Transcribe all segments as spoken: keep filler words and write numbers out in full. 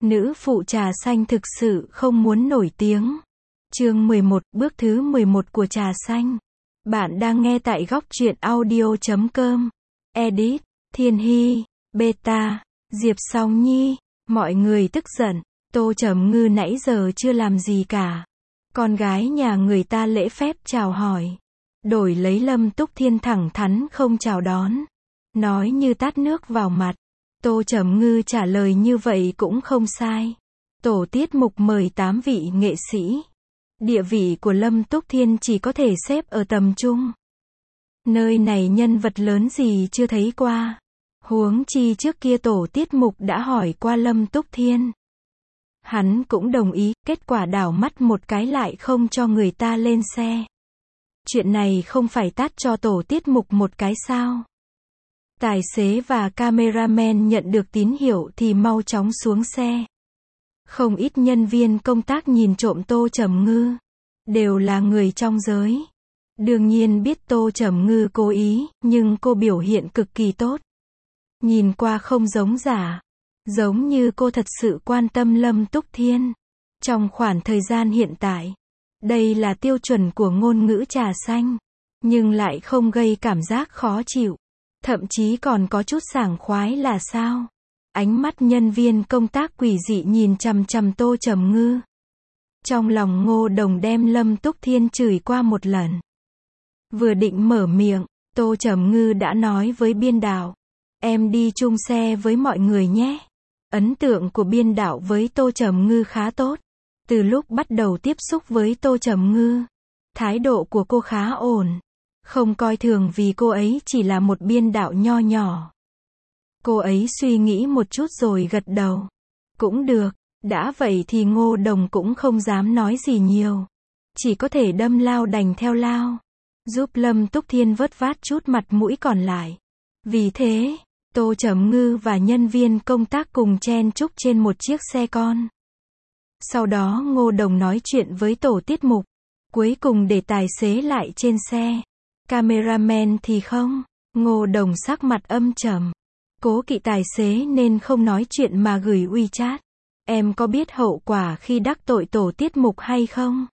Nữ phụ trà xanh thực sự không muốn nổi tiếng. Chương mười một, bước thứ mười một của trà xanh. Bạn đang nghe tại góc truyện audio chấm com. Edit, Thiên Hy, Beta, Diệp Song Nhi. Mọi người tức giận. Tô Trầm Ngư nãy giờ chưa làm gì cả. Con gái nhà người ta lễ phép chào hỏi. Đổi lấy Lâm Túc Thiên thẳng thắn không chào đón. Nói như tát nước vào mặt. Tô Trầm Ngư trả lời như vậy cũng không sai. Tổ tiết mục mời tám vị nghệ sĩ. Địa vị của Lâm Túc Thiên chỉ có thể xếp ở tầm trung. Nơi này nhân vật lớn gì chưa thấy qua. Huống chi trước kia tổ tiết mục đã hỏi qua Lâm Túc Thiên. Hắn cũng đồng ý, kết quả đảo mắt một cái lại không cho người ta lên xe. Chuyện này không phải tát cho tổ tiết mục một cái sao? Tài xế và cameraman nhận được tín hiệu thì mau chóng xuống xe. Không ít nhân viên công tác nhìn trộm Tô Trầm Ngư. Đều là người trong giới. Đương nhiên biết Tô Trầm Ngư cố ý, nhưng cô biểu hiện cực kỳ tốt. Nhìn qua không giống giả. Giống như cô thật sự quan tâm Lâm Túc Thiên. Trong khoảng thời gian hiện tại. Đây là tiêu chuẩn của ngôn ngữ trà xanh. Nhưng lại không gây cảm giác khó chịu. Thậm chí còn có chút sảng khoái là sao? Ánh mắt nhân viên công tác quỷ dị nhìn chằm chằm Tô Trầm Ngư. Trong lòng Ngô Đồng đem Lâm Túc Thiên chửi qua một lần. Vừa định mở miệng, Tô Trầm Ngư đã nói với biên đạo. Em đi chung xe với mọi người nhé. Ấn tượng của biên đạo với Tô Trầm Ngư khá tốt. Từ lúc bắt đầu tiếp xúc với Tô Trầm Ngư, thái độ của cô khá ổn. Không coi thường vì cô ấy chỉ là một biên đạo nho nhỏ. Cô ấy suy nghĩ một chút rồi gật đầu. Cũng được, đã vậy thì Ngô Đồng cũng không dám nói gì nhiều. Chỉ có thể đâm lao đành theo lao. Giúp Lâm Túc Thiên vớt vát chút mặt mũi còn lại. Vì thế, Tô Trầm Ngư và nhân viên công tác cùng chen chúc trên một chiếc xe con. Sau đó Ngô Đồng nói chuyện với tổ tiết mục. Cuối cùng để tài xế lại trên xe. Cameraman thì không. Ngô Đồng sắc mặt âm trầm. Cố kỵ tài xế nên không nói chuyện mà gửi WeChat. Em có biết hậu quả khi đắc tội tổ tiết mục hay không?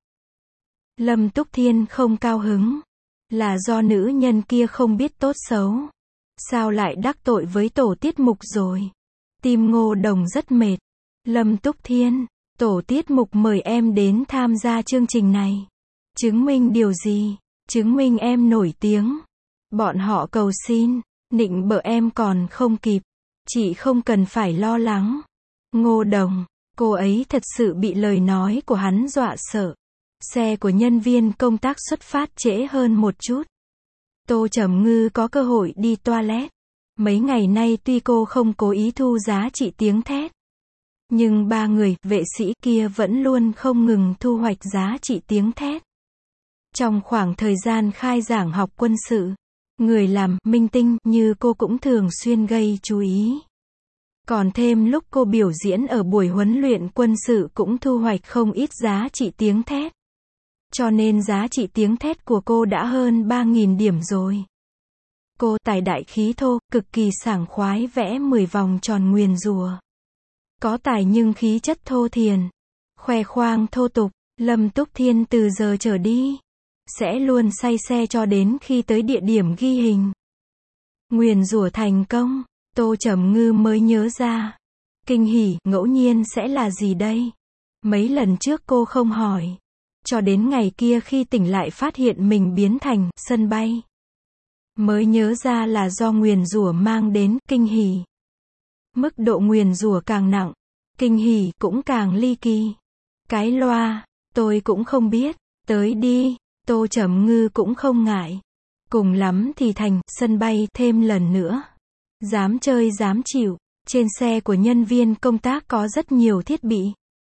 Lâm Túc Thiên không cao hứng. Là do nữ nhân kia không biết tốt xấu. Sao lại đắc tội với tổ tiết mục rồi? Tim Ngô Đồng rất mệt. Lâm Túc Thiên, tổ tiết mục mời em đến tham gia chương trình này. Chứng minh điều gì? Chứng minh em nổi tiếng. Bọn họ cầu xin, nịnh bợ em còn không kịp. Chị không cần phải lo lắng. Ngô Đồng, cô ấy thật sự bị lời nói của hắn dọa sợ. Xe của nhân viên công tác xuất phát trễ hơn một chút. Tô Trầm Ngư có cơ hội đi toilet. Mấy ngày nay tuy cô không cố ý thu giá trị tiếng thét. Nhưng ba người, vệ sĩ kia vẫn luôn không ngừng thu hoạch giá trị tiếng thét. Trong khoảng thời gian khai giảng học quân sự, người làm minh tinh như cô cũng thường xuyên gây chú ý. Còn thêm lúc cô biểu diễn ở buổi huấn luyện quân sự cũng thu hoạch không ít giá trị tiếng thét. Cho nên giá trị tiếng thét của cô đã hơn ba nghìn điểm rồi. Cô tài đại khí thô, cực kỳ sảng khoái vẽ mười vòng tròn nguyền rủa. Có tài nhưng khí chất thô thiền. Khoe khoang thô tục, Lâm Túc Thiên từ giờ trở đi sẽ luôn say xe cho đến khi tới địa điểm ghi hình. Nguyền rủa thành công, Tô Trầm Ngư mới nhớ ra. Kinh hỉ, ngẫu nhiên sẽ là gì đây? Mấy lần trước cô không hỏi. Cho đến ngày kia khi tỉnh lại phát hiện mình biến thành sân bay. Mới nhớ ra là do nguyền rủa mang đến kinh hỉ. Mức độ nguyền rủa càng nặng, kinh hỉ cũng càng ly kỳ. Cái loa, tôi cũng không biết. Tới đi. Tô Trầm Ngư cũng không ngại. Cùng lắm thì thành sân bay thêm lần nữa. Dám chơi dám chịu. Trên xe của nhân viên công tác có rất nhiều thiết bị.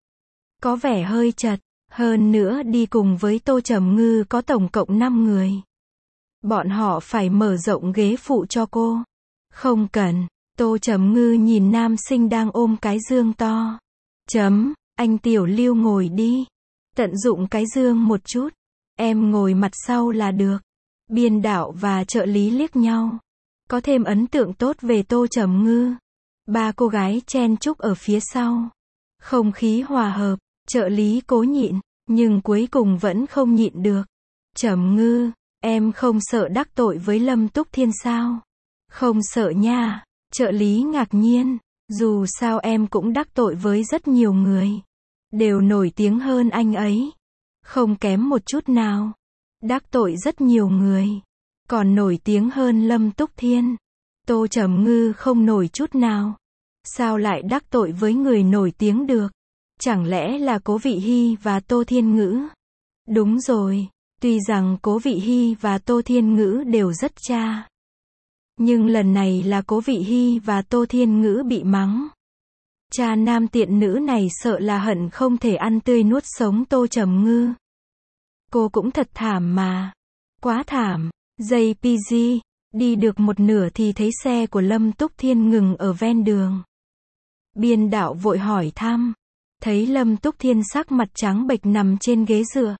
Có vẻ hơi chật. Hơn nữa đi cùng với Tô Trầm Ngư có tổng cộng năm người. Bọn họ phải mở rộng ghế phụ cho cô. Không cần. Tô Trầm Ngư nhìn nam sinh đang ôm cái dương to. Chấm, anh Tiểu Lưu ngồi đi. Tận dụng cái dương một chút. Em ngồi mặt sau là được. Biên đạo và trợ lý liếc nhau. Có thêm ấn tượng tốt về Tô Trầm Ngư. Ba cô gái chen chúc ở phía sau. Không khí hòa hợp, trợ lý cố nhịn, nhưng cuối cùng vẫn không nhịn được. Trầm Ngư, em không sợ đắc tội với Lâm Túc Thiên sao? Không sợ nha, trợ lý ngạc nhiên, dù sao em cũng đắc tội với rất nhiều người. Đều nổi tiếng hơn anh ấy. Không kém một chút nào. Đắc tội rất nhiều người. Còn nổi tiếng hơn Lâm Túc Thiên. Tô Trầm Ngư không nổi chút nào. Sao lại đắc tội với người nổi tiếng được? Chẳng lẽ là Cố Vị Hy và Tô Thiên Ngữ? Đúng rồi, tuy rằng Cố Vị Hy và Tô Thiên Ngữ đều rất cha. Nhưng lần này là Cố Vị Hy và Tô Thiên Ngữ bị mắng. Cha nam tiện nữ này sợ là hận không thể ăn tươi nuốt sống Tô Trầm Ngư. Cô cũng thật thảm mà. Quá thảm. gi pê giê, đi được một nửa thì thấy xe của Lâm Túc Thiên ngừng ở ven đường. Biên đạo vội hỏi thăm. Thấy Lâm Túc Thiên sắc mặt trắng bệch nằm trên ghế dựa.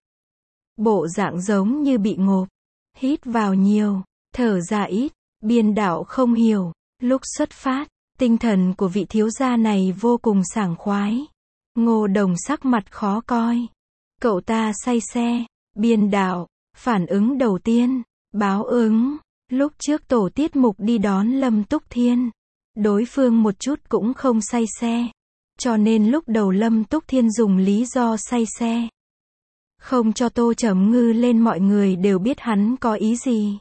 Bộ dạng giống như bị ngộp. Hít vào nhiều, thở ra ít. Biên đạo không hiểu. Lúc xuất phát, tinh thần của vị thiếu gia này vô cùng sảng khoái. Ngô Đồng sắc mặt khó coi. Cậu ta say xe. Biên đạo, phản ứng đầu tiên, báo ứng. Lúc trước tổ tiết mục đi đón Lâm Túc Thiên. Đối phương một chút cũng không say xe. Cho nên lúc đầu Lâm Túc Thiên dùng lý do say xe. Không cho Tô Trầm Ngư lên, mọi người đều biết hắn có ý gì.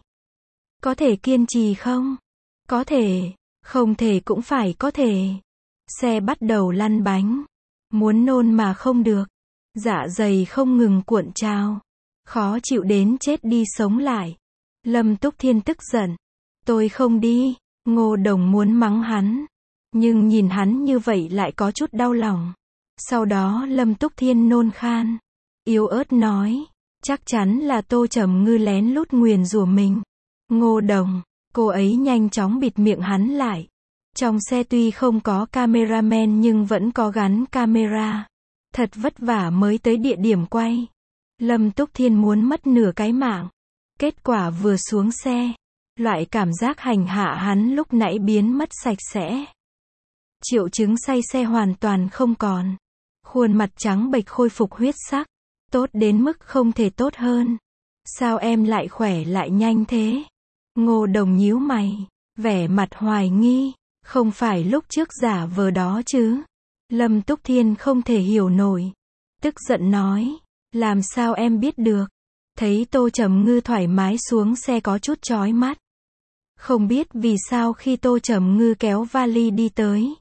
Có thể kiên trì không? Có thể. Không thể cũng phải có thể. Xe bắt đầu lăn bánh. Muốn nôn mà không được. Dạ dày không ngừng cuộn trào. Khó chịu đến chết đi sống lại. Lâm Túc Thiên tức giận. Tôi không đi. Ngô Đồng muốn mắng hắn. Nhưng nhìn hắn như vậy lại có chút đau lòng. Sau đó Lâm Túc Thiên nôn khan. Yếu ớt nói. Chắc chắn là Tô Trầm Ngư lén lút nguyền rủa mình. Ngô Đồng. Cô ấy nhanh chóng bịt miệng hắn lại. Trong xe tuy không có cameraman nhưng vẫn có gắn camera. Thật vất vả mới tới địa điểm quay. Lâm Túc Thiên muốn mất nửa cái mạng. Kết quả vừa xuống xe. Loại cảm giác hành hạ hắn lúc nãy biến mất sạch sẽ. Triệu chứng say xe hoàn toàn không còn. Khuôn mặt trắng bệch khôi phục huyết sắc. Tốt đến mức không thể tốt hơn. Sao em lại khỏe lại nhanh thế? Ngô Đồng nhíu mày. Vẻ mặt hoài nghi. Không phải lúc trước giả vờ đó chứ? Lâm Túc Thiên không thể hiểu nổi. Tức giận nói. Làm sao em biết được? Thấy Tô Trầm Ngư thoải mái xuống xe có chút chói mắt. Không biết vì sao khi Tô Trầm Ngư kéo vali đi tới.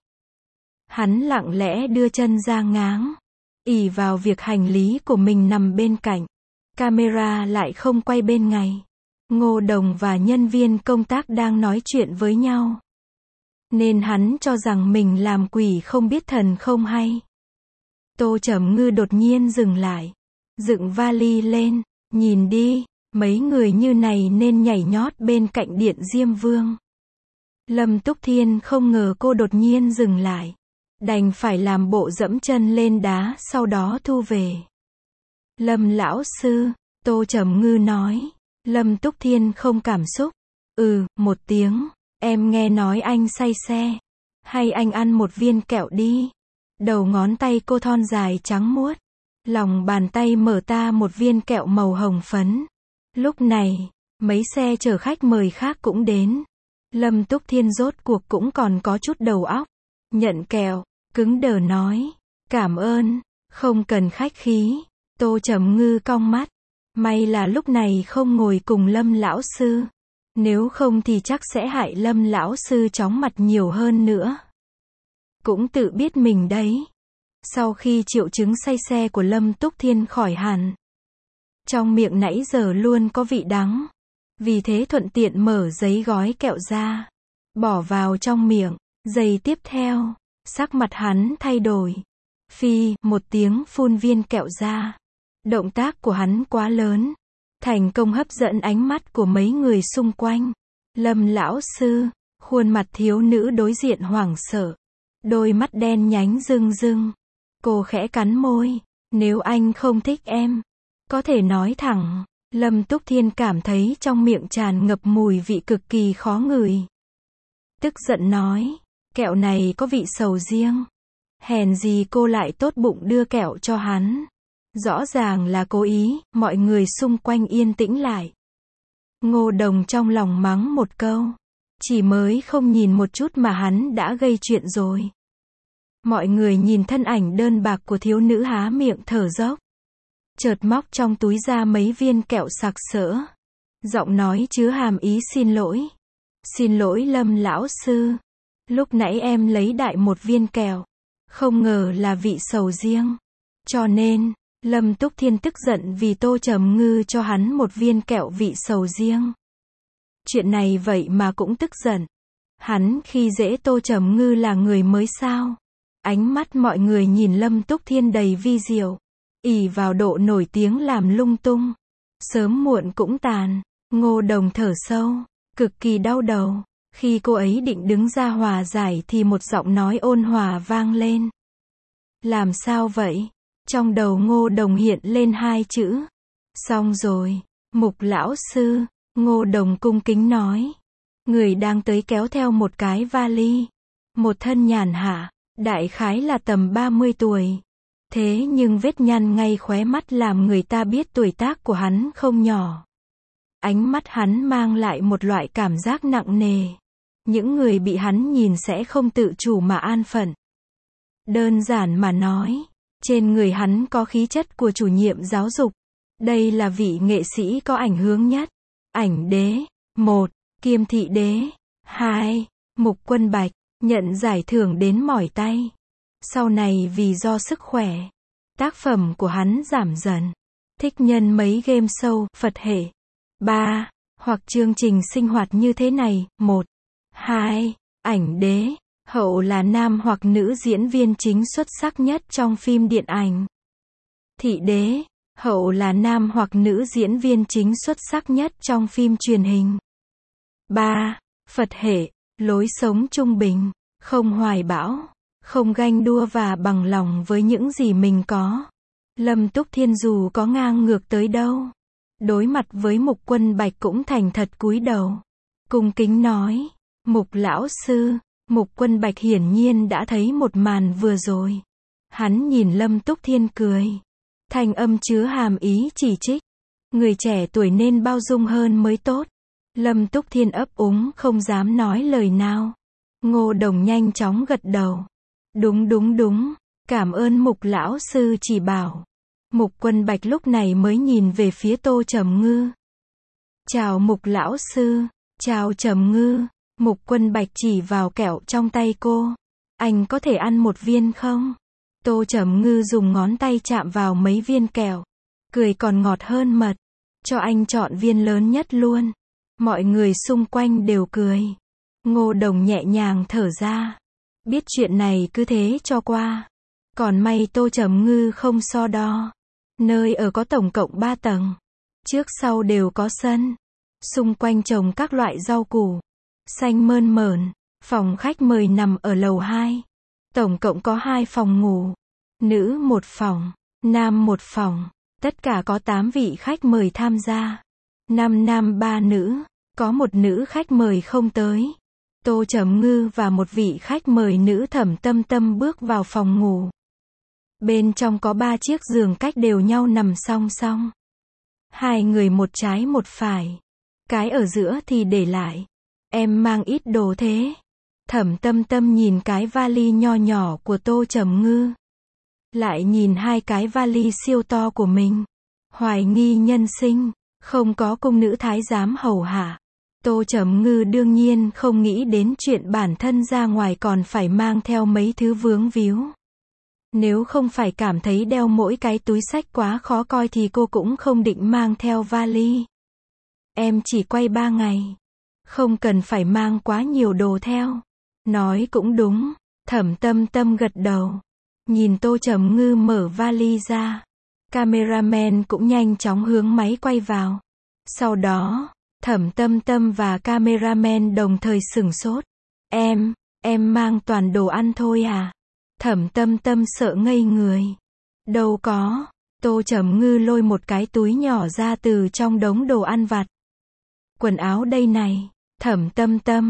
Hắn lặng lẽ đưa chân ra ngáng. Ỷ vào việc hành lý của mình nằm bên cạnh. Camera lại không quay bên ngay. Ngô Đồng và nhân viên công tác đang nói chuyện với nhau. Nên hắn cho rằng mình làm quỷ không biết thần không hay. Tô Trầm Ngư đột nhiên dừng lại. Dựng vali lên. Nhìn đi. Mấy người như này nên nhảy nhót bên cạnh Điện Diêm Vương. Lâm Túc Thiên không ngờ cô đột nhiên dừng lại. Đành phải làm bộ dẫm chân lên đá sau đó thu về. Lâm lão sư. Tô Trầm Ngư nói. Lâm Túc Thiên không cảm xúc. Ừ, một tiếng. Em nghe nói anh say xe. Hay anh ăn một viên kẹo đi. Đầu ngón tay cô thon dài trắng muốt. Lòng bàn tay mở ta một viên kẹo màu hồng phấn. Lúc này, mấy xe chở khách mời khác cũng đến. Lâm Túc Thiên rốt cuộc cũng còn có chút đầu óc. Nhận kẹo, cứng đờ nói. Cảm ơn, không cần khách khí. Tô Trầm Ngư cong mắt. May là lúc này không ngồi cùng Lâm lão sư. Nếu không thì chắc sẽ hại Lâm lão sư chóng mặt nhiều hơn nữa. Cũng tự biết mình đấy. Sau khi triệu chứng say xe của Lâm Túc Thiên khỏi hẳn. Trong miệng nãy giờ luôn có vị đắng. Vì thế thuận tiện mở giấy gói kẹo ra. Bỏ vào trong miệng. Giây tiếp theo, sắc mặt hắn thay đổi. Phi, một tiếng phun viên kẹo ra. Động tác của hắn quá lớn. Thành công hấp dẫn ánh mắt của mấy người xung quanh. Lâm lão sư, khuôn mặt thiếu nữ đối diện hoảng sợ. Đôi mắt đen nhánh rưng rưng. Cô khẽ cắn môi. Nếu anh không thích em, có thể nói thẳng. Lâm Túc Thiên cảm thấy trong miệng tràn ngập mùi vị cực kỳ khó ngửi. Tức giận nói. Kẹo này có vị sầu riêng. Hèn gì cô lại tốt bụng đưa kẹo cho hắn. Rõ ràng là cố ý, mọi người xung quanh yên tĩnh lại. Ngô Đồng trong lòng mắng một câu. Chỉ mới không nhìn một chút mà hắn đã gây chuyện rồi. Mọi người nhìn thân ảnh đơn bạc của thiếu nữ há miệng thở dốc. Chợt móc trong túi ra mấy viên kẹo sặc sỡ. Giọng nói chứa hàm ý xin lỗi. Xin lỗi Lâm lão sư. Lúc nãy em lấy đại một viên kẹo. Không ngờ là vị sầu riêng. Cho nên, Lâm Túc Thiên tức giận vì Tô Trầm Ngư cho hắn một viên kẹo vị sầu riêng. Chuyện này vậy mà cũng tức giận. Hắn khi dễ Tô Trầm Ngư là người mới sao? Ánh mắt mọi người nhìn Lâm Túc Thiên đầy vi diệu. Ỷ vào độ nổi tiếng làm lung tung. Sớm muộn cũng tàn. Ngô Đồng thở sâu. Cực kỳ đau đầu. Khi cô ấy định đứng ra hòa giải thì một giọng nói ôn hòa vang lên. Làm sao vậy? Trong đầu Ngô Đồng hiện lên hai chữ. Xong rồi. Mục lão sư. Ngô Đồng cung kính nói. Người đang tới kéo theo một cái vali. Một thân nhàn hạ. Đại khái là tầm ba mươi tuổi. Thế nhưng vết nhăn ngay khóe mắt làm người ta biết tuổi tác của hắn không nhỏ. Ánh mắt hắn mang lại một loại cảm giác nặng nề. Những người bị hắn nhìn sẽ không tự chủ mà an phận. Đơn giản mà nói, trên người hắn có khí chất của chủ nhiệm giáo dục. Đây là vị nghệ sĩ có ảnh hưởng nhất. Ảnh đế. một. Kiêm thị đế. hai. Mục Quân Bạch. Nhận giải thưởng đến mỏi tay. Sau này vì do sức khỏe, tác phẩm của hắn giảm dần. Thích nhân mấy game show, Phật hệ. ba. Hoặc chương trình sinh hoạt như thế này. một. hai. Ảnh đế. Hậu là nam hoặc nữ diễn viên chính xuất sắc nhất trong phim điện ảnh. Thị đế. Hậu là nam hoặc nữ diễn viên chính xuất sắc nhất trong phim truyền hình. ba. Phật hệ. Lối sống trung bình, không hoài bão, không ganh đua và bằng lòng với những gì mình có. Lâm Túc Thiên dù có ngang ngược tới đâu, đối mặt với Mục Quân Bạch cũng thành thật cúi đầu. Cung kính nói, Mục lão sư. Mục Quân Bạch hiển nhiên đã thấy một màn vừa rồi. Hắn nhìn Lâm Túc Thiên cười. Thanh âm chứa hàm ý chỉ trích. Người trẻ tuổi nên bao dung hơn mới tốt. Lâm Túc Thiên ấp úng không dám nói lời nào. Ngô Đồng nhanh chóng gật đầu. Đúng đúng đúng, cảm ơn Mục lão sư chỉ bảo. Mục Quân Bạch lúc này mới nhìn về phía Tô Trầm Ngư. Chào Mục lão sư. Chào Trầm Ngư. Mục Quân Bạch chỉ vào kẹo trong tay cô. Anh có thể ăn một viên không? Tô Trầm Ngư dùng ngón tay chạm vào mấy viên kẹo. Cười còn ngọt hơn mật. Cho anh chọn viên lớn nhất luôn. Mọi người xung quanh đều cười. Ngô Đồng nhẹ nhàng thở ra. Biết chuyện này cứ thế cho qua. Còn may Tô Trầm Ngư không so đo. Nơi ở có tổng cộng ba tầng. Trước sau đều có sân. Xung quanh trồng các loại rau củ. Xanh mơn mởn. Phòng khách mời nằm ở lầu hai. Tổng cộng có hai phòng ngủ. Nữ một phòng. Nam một phòng. Tất cả có tám vị khách mời tham gia. Năm nam ba nữ. Có một nữ khách mời không tới. Tô Trầm Ngư và một vị khách mời nữ Thẩm Tâm Tâm bước vào phòng ngủ. Bên trong có ba chiếc giường cách đều nhau nằm song song. Hai người một trái một phải. Cái ở giữa thì để lại. Em mang ít đồ thế. Thẩm Tâm Tâm nhìn cái vali nho nhỏ của Tô Trầm Ngư. Lại nhìn hai cái vali siêu to của mình. Hoài nghi nhân sinh. Không có cung nữ thái giám hầu hạ. Tô Trầm Ngư đương nhiên không nghĩ đến chuyện bản thân ra ngoài còn phải mang theo mấy thứ vướng víu. Nếu không phải cảm thấy đeo mỗi cái túi xách quá khó coi thì cô cũng không định mang theo vali. Em chỉ quay ba ngày. Không cần phải mang quá nhiều đồ theo. Nói cũng đúng. Thẩm Tâm Tâm gật đầu. Nhìn Tô Trầm Ngư mở vali ra. Cameraman cũng nhanh chóng hướng máy quay vào. Sau đó, Thẩm Tâm Tâm và cameraman đồng thời sửng sốt. Em, em mang toàn đồ ăn thôi à? Thẩm Tâm Tâm sợ ngây người. Đâu có. Tô Trầm Ngư lôi một cái túi nhỏ ra từ trong đống đồ ăn vặt. Quần áo đây này. Thẩm Tâm Tâm.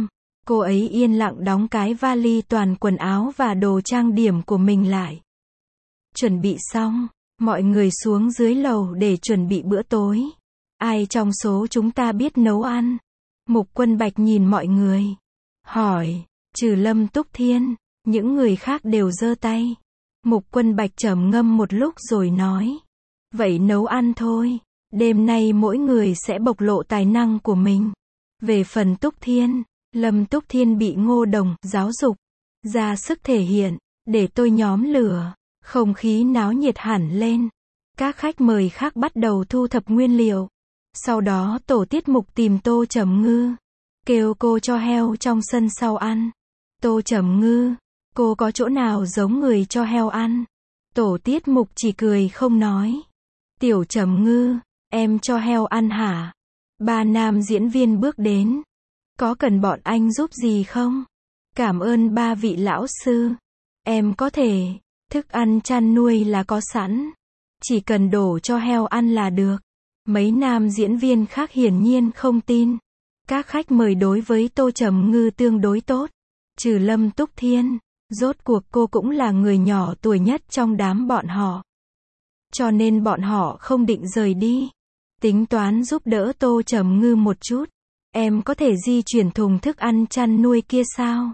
Cô ấy yên lặng đóng cái vali toàn quần áo và đồ trang điểm của mình lại. Chuẩn bị xong, mọi người xuống dưới lầu để chuẩn bị bữa tối. Ai trong số chúng ta biết nấu ăn? Mục Quân Bạch nhìn mọi người. Hỏi, trừ Lâm Túc Thiên, những người khác đều giơ tay. Mục Quân Bạch trầm ngâm một lúc rồi nói. Vậy nấu ăn thôi. Đêm nay mỗi người sẽ bộc lộ tài năng của mình. Về phần Túc Thiên, Lâm Túc Thiên bị Ngô Đồng giáo dục, ra sức thể hiện, để tôi nhóm lửa. Không khí náo nhiệt hẳn lên. Các khách mời khác bắt đầu thu thập nguyên liệu. Sau đó tổ tiết mục tìm Tô Trầm Ngư. Kêu cô cho heo trong sân sau ăn. Tô Trầm Ngư, cô có chỗ nào giống người cho heo ăn? Tổ tiết mục chỉ cười không nói. Tiểu Trầm Ngư, em cho heo ăn hả? Ba nam diễn viên bước đến. Có cần bọn anh giúp gì không? Cảm ơn ba vị lão sư. Em có thể, thức ăn chăn nuôi là có sẵn. Chỉ cần đổ cho heo ăn là được. Mấy nam diễn viên khác hiển nhiên không tin. Các khách mời đối với Tô Trầm Ngư tương đối tốt. Trừ Lâm Túc Thiên, rốt cuộc cô cũng là người nhỏ tuổi nhất trong đám bọn họ. Cho nên bọn họ không định rời đi. Tính toán giúp đỡ Tô Trầm Ngư một chút. Em có thể di chuyển thùng thức ăn chăn nuôi kia sao?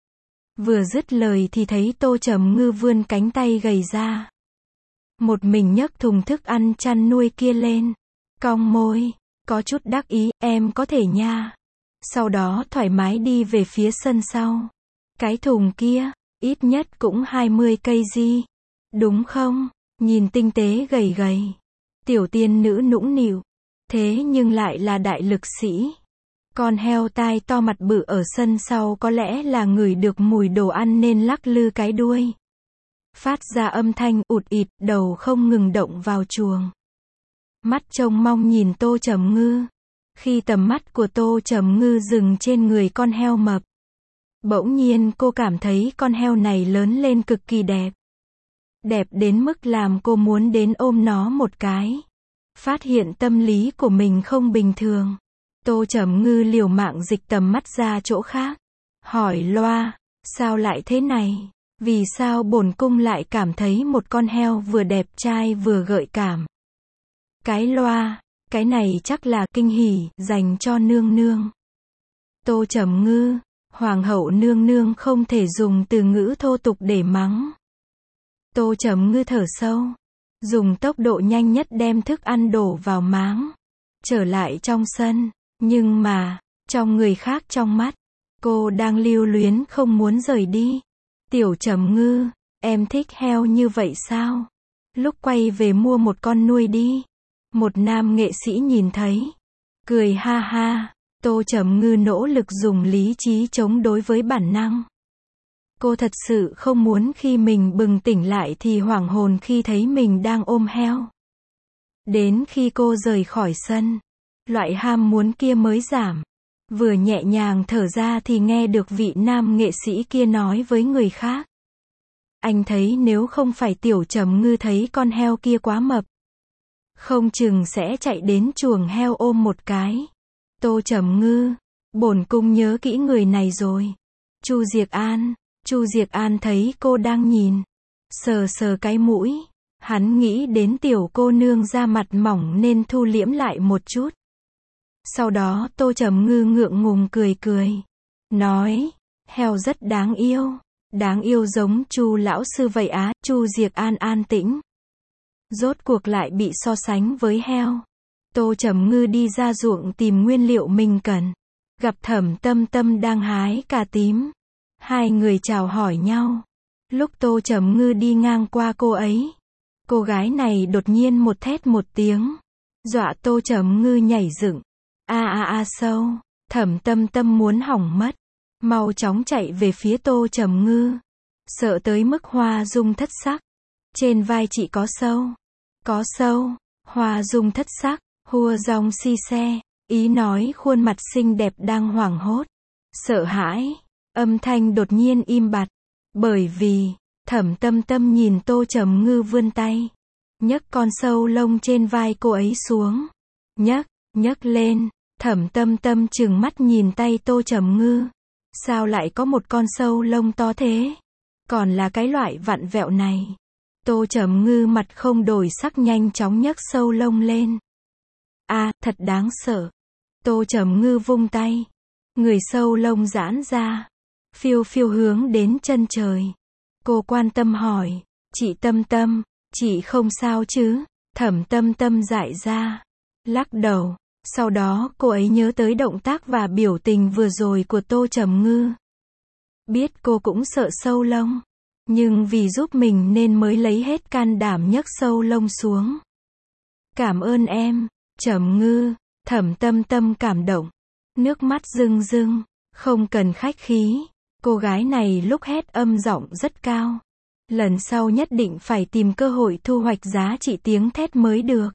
Vừa dứt lời thì thấy Tô Trầm Ngư vươn cánh tay gầy ra. Một mình nhấc thùng thức ăn chăn nuôi kia lên. Cong môi, có chút đắc ý, em có thể nha. Sau đó thoải mái đi về phía sân sau. Cái thùng kia, ít nhất cũng hai mươi cây gi. Đúng không? Nhìn tinh tế gầy gầy. Tiểu tiên nữ nũng nịu. Thế nhưng lại là đại lực sĩ. Con heo tai to mặt bự ở sân sau có lẽ là ngửi được mùi đồ ăn nên lắc lư cái đuôi. Phát ra âm thanh ụt ịt, đầu không ngừng động vào chuồng. Mắt trông mong nhìn Tô Trầm Ngư. Khi tầm mắt của Tô Trầm Ngư dừng trên người con heo mập. Bỗng nhiên cô cảm thấy con heo này lớn lên cực kỳ đẹp. Đẹp đến mức làm cô muốn đến ôm nó một cái. Phát hiện tâm lý của mình không bình thường. Tô Trầm Ngư liều mạng dịch tầm mắt ra chỗ khác. Hỏi loa, sao lại thế này? Vì sao bổn cung lại cảm thấy một con heo vừa đẹp trai vừa gợi cảm? Cái loa, cái này chắc là kinh hỉ, dành cho nương nương. Tô Trầm Ngư, hoàng hậu nương nương không thể dùng từ ngữ thô tục để mắng. Tô Trầm Ngư thở sâu, dùng tốc độ nhanh nhất đem thức ăn đổ vào máng. Trở lại trong sân, nhưng mà, trong người khác trong mắt, cô đang lưu luyến không muốn rời đi. Tiểu Trầm Ngư, em thích heo như vậy sao? Lúc quay về mua một con nuôi đi. Một nam nghệ sĩ nhìn thấy. Cười ha ha, Tô Trầm Ngư nỗ lực dùng lý trí chống đối với bản năng. Cô thật sự không muốn khi mình bừng tỉnh lại thì hoảng hồn khi thấy mình đang ôm heo. Đến khi cô rời khỏi sân, loại ham muốn kia mới giảm. Vừa nhẹ nhàng thở ra thì nghe được vị nam nghệ sĩ kia nói với người khác. Anh thấy nếu không phải Tiểu Trầm Ngư thấy con heo kia quá mập, không chừng sẽ chạy đến chuồng heo ôm một cái. Tô Trầm Ngư, bổn cung nhớ kỹ người này rồi. Chu Diệc An, Chu Diệc An thấy cô đang nhìn, sờ sờ cái mũi, hắn nghĩ đến tiểu cô nương da mặt mỏng nên thu liễm lại một chút. Sau đó Tô Trầm Ngư ngượng ngùng cười cười, nói, heo rất đáng yêu, đáng yêu giống Chu lão sư vậy á. Chu Diệc An an tĩnh. Rốt cuộc lại bị so sánh với heo. Tô Trầm Ngư đi ra ruộng tìm nguyên liệu mình cần. Gặp Thẩm Tâm Tâm đang hái cà tím. Hai người chào hỏi nhau. Lúc Tô Trầm Ngư đi ngang qua cô ấy, cô gái này đột nhiên một thét một tiếng, dọa Tô Trầm Ngư nhảy dựng. A a a sâu. Thẩm Tâm Tâm muốn hỏng mất, mau chóng chạy về phía Tô Trầm Ngư, sợ tới mức Hoa Dung thất sắc. Trên vai chị có sâu. Có sâu. Hoa Dung thất sắc, hua dòng si xe, ý nói khuôn mặt xinh đẹp đang hoảng hốt, sợ hãi. Âm thanh đột nhiên im bặt, bởi vì, Thẩm Tâm Tâm nhìn Tô Trầm Ngư vươn tay, nhấc con sâu lông trên vai cô ấy xuống. Nhấc, nhấc lên, Thẩm Tâm Tâm trừng mắt nhìn tay Tô Trầm Ngư. Sao lại có một con sâu lông to thế? Còn là cái loại vặn vẹo này. Tô Trầm Ngư mặt không đổi sắc nhanh chóng nhấc sâu lông lên. A, à, thật đáng sợ. Tô Trầm Ngư vung tay. Người sâu lông giãn ra. Phiêu phiêu hướng đến chân trời. Cô quan tâm hỏi. Chị Tâm Tâm, chị không sao chứ? Thẩm Tâm Tâm dại ra. Lắc đầu. Sau đó cô ấy nhớ tới động tác và biểu tình vừa rồi của Tô Trầm Ngư. Biết cô cũng sợ sâu lông. Nhưng vì giúp mình nên mới lấy hết can đảm nhấc sâu lông xuống. Cảm ơn em, Trầm Ngư. Thẩm Tâm Tâm cảm động. Nước mắt rưng rưng. Không cần khách khí. Cô gái này lúc hét âm giọng rất cao. Lần sau nhất định phải tìm cơ hội thu hoạch giá trị tiếng thét mới được.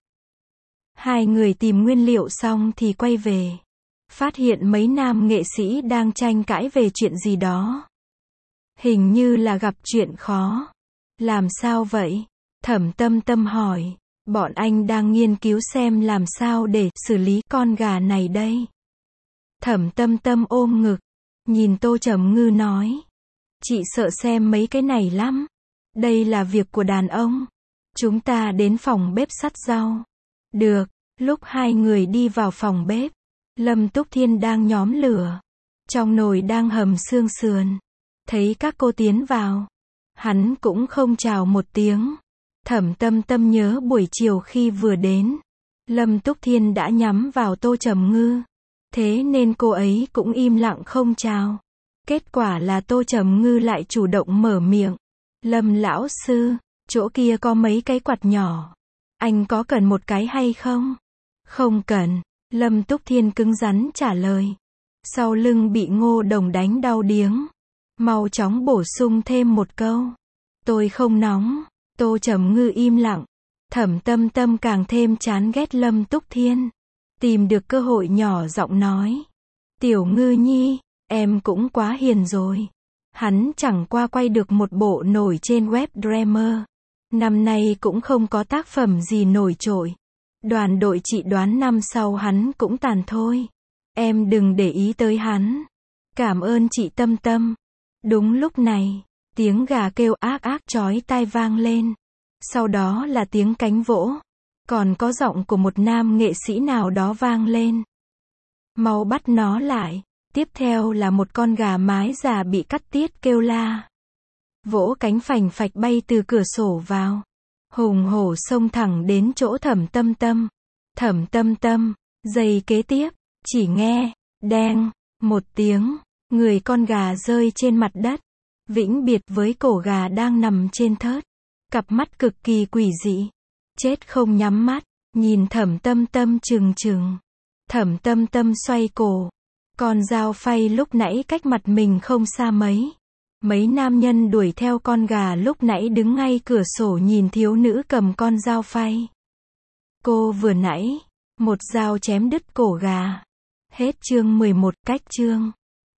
Hai người tìm nguyên liệu xong thì quay về. Phát hiện mấy nam nghệ sĩ đang tranh cãi về chuyện gì đó. Hình như là gặp chuyện khó. Làm sao vậy? Thẩm Tâm Tâm hỏi. Bọn anh đang nghiên cứu xem làm sao để xử lý con gà này đây. Thẩm Tâm Tâm ôm ngực. Nhìn Tô Trầm Ngư nói. Chị sợ xem mấy cái này lắm. Đây là việc của đàn ông. Chúng ta đến phòng bếp sắt rau. Được. Lúc hai người đi vào phòng bếp, Lâm Túc Thiên đang nhóm lửa. Trong nồi đang hầm xương sườn. Thấy các cô tiến vào, hắn cũng không chào một tiếng. Thẩm Tâm Tâm nhớ buổi chiều khi vừa đến, Lâm Túc Thiên đã nhắm vào Tô Trầm Ngư. Thế nên cô ấy cũng im lặng không chào. Kết quả là Tô Trầm Ngư lại chủ động mở miệng. Lâm lão sư, chỗ kia có mấy cái quạt nhỏ. Anh có cần một cái hay không? Không cần. Lâm Túc Thiên cứng rắn trả lời. Sau lưng bị Ngô Đồng đánh đau điếng. Mau chóng bổ sung thêm một câu. Tôi không nóng. Tô Trầm Ngư im lặng. Thẩm Tâm Tâm càng thêm chán ghét Lâm Túc Thiên. Tìm được cơ hội nhỏ giọng nói. Tiểu Ngư nhi, em cũng quá hiền rồi. Hắn chẳng qua quay được một bộ nổi trên web Dreamer. Năm nay cũng không có tác phẩm gì nổi trội. Đoàn đội chị đoán năm sau hắn cũng tàn thôi. Em đừng để ý tới hắn. Cảm ơn chị Tâm Tâm. Đúng lúc này, tiếng gà kêu ác ác chói tai vang lên. Sau đó là tiếng cánh vỗ. Còn có giọng của một nam nghệ sĩ nào đó vang lên. Mau bắt nó lại. Tiếp theo là một con gà mái già bị cắt tiết kêu la. Vỗ cánh phành phạch bay từ cửa sổ vào. Hùng hổ xông thẳng đến chỗ Thẩm Tâm Tâm. Thẩm Tâm Tâm, giây kế tiếp, chỉ nghe, đeng, một tiếng, người con gà rơi trên mặt đất. Vĩnh biệt với cổ gà đang nằm trên thớt. Cặp mắt cực kỳ quỷ dị. Chết không nhắm mắt, nhìn Thẩm Tâm Tâm trừng trừng. Thẩm Tâm Tâm xoay cổ. Con dao phay lúc nãy cách mặt mình không xa mấy. Mấy nam nhân đuổi theo con gà lúc nãy đứng ngay cửa sổ nhìn thiếu nữ cầm con dao phay. Cô vừa nãy, một dao chém đứt cổ gà. Hết chương mười một, cách chương.